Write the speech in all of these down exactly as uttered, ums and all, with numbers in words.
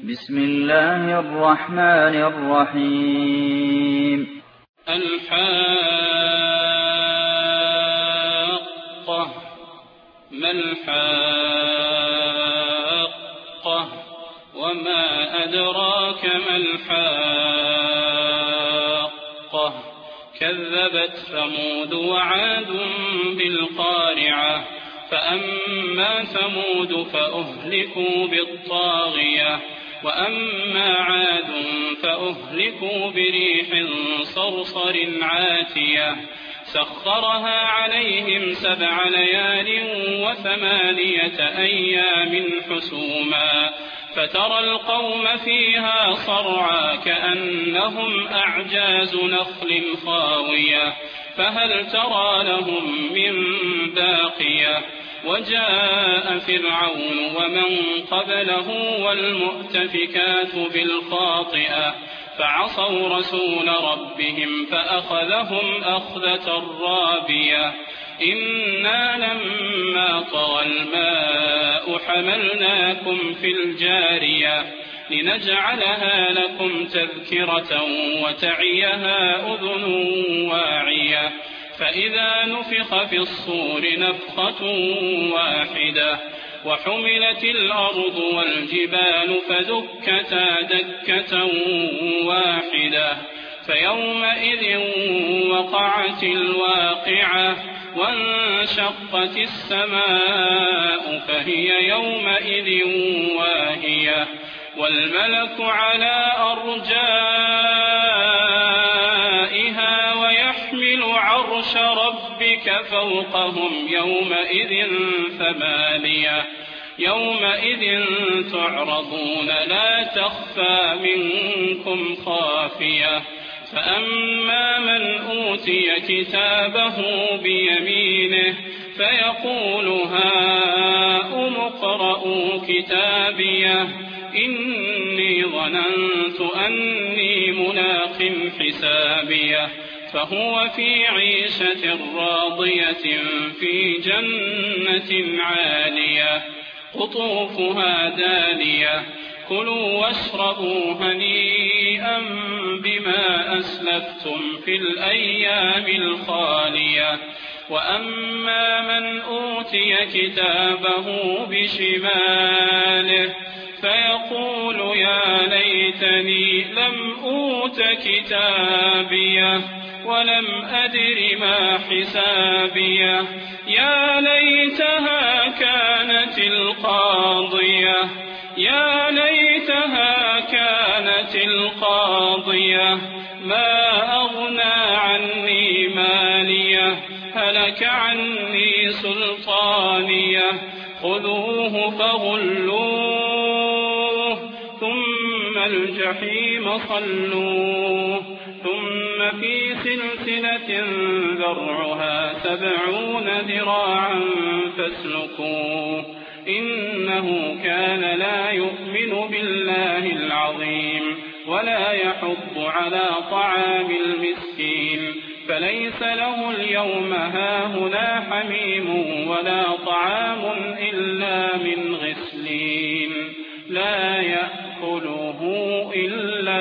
بسم الله الرحمن الرحيم. الحاقة. ما الحاقة وما أدراك ما الحاقة. كذبت ثمود وعاد بالقارعة. فأما ثمود فأهلكوا بالطاغية وأما عاد فأهلكوا بريح صرصر عاتية سخرها عليهم سبع ليال وثمانية أيام حسوما فترى القوم فيها صرعى كأنهم أعجاز نخل خاوية فهل ترى لهم من باقية. وجاء فرعون ومن قبله والمؤتفكات بالخاطئة فعصوا رسول ربهم فأخذهم أخذة رابية. إنا لما طغى الماء حملناكم في الجارية لنجعلها لكم تذكرة وتعيها أذن واعية. فإذا نفخ في الصور نفخة واحدة وحملت الأرض والجبال فدكتا دكة واحدة فيومئذ وقعت الواقعة وانشقت السماء فهي يومئذ واهية والملك على أرجائها ويحمل عرش ربك فوقهم يومئذ ثمانية. يومئذ تعرضون لا تخفى منكم خافية. فأما من أوتي كتابه بيمينه فيقول هاؤم اقرءوا كتابيه إني ظننت أني ملاق حسابيه فهو في عيشة راضية في جنة عالية قطوفها دانية كلوا واشربوا هنيئا بما أسلفتم في الأيام الخالية. وأما من أوتي كتابه بشماله فيقول يا ليتني لم أوت كتابيه ولم أدر ما حسابيه يا ليتها كانت القاضية يا ليتها كانت القاضية ما أغنى عني ماليه هلك عني سلطانيه خذوه فغلوه ثم الجحيم صلوه ثم في سلسلة ذرعها سبعون ذراعا فاسلكوه إنه كان لا يؤمن بالله العظيم ولا يحض على طعام المسكين فليس له اليوم هاهنا حميم ولا طعام إلا من غسلين لا يأكله إلا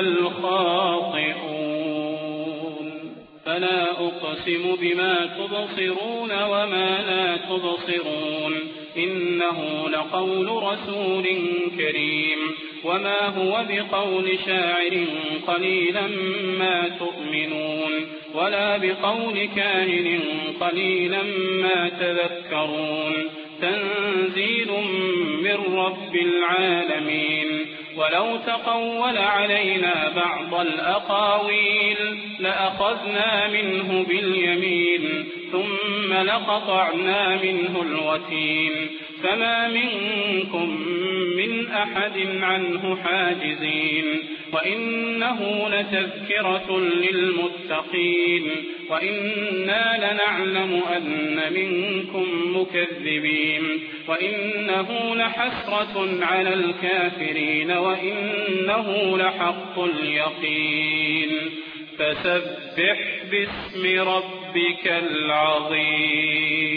الخاطئون. فلا أقسم بما تبصرون وما لا تبصرون إنه لقول رسول كريم وما هو بقول شاعر قليلا ما تؤمنون ولا بقول كاهن قليلا ما تذكرون تنزيل من رب العالمين. ولو تقول علينا بعض الأقاويل لأخذنا منه باليمين ثم لقطعنا منه الوتين فما منكم من أحد عنه حاجزين. وإنه لتذكرة للمتقين وإنا لنعلم أن منكم مكذبين وإنه لحسرة على الكافرين وإنه لحق اليقين. فسبح باسم ربك العظيم.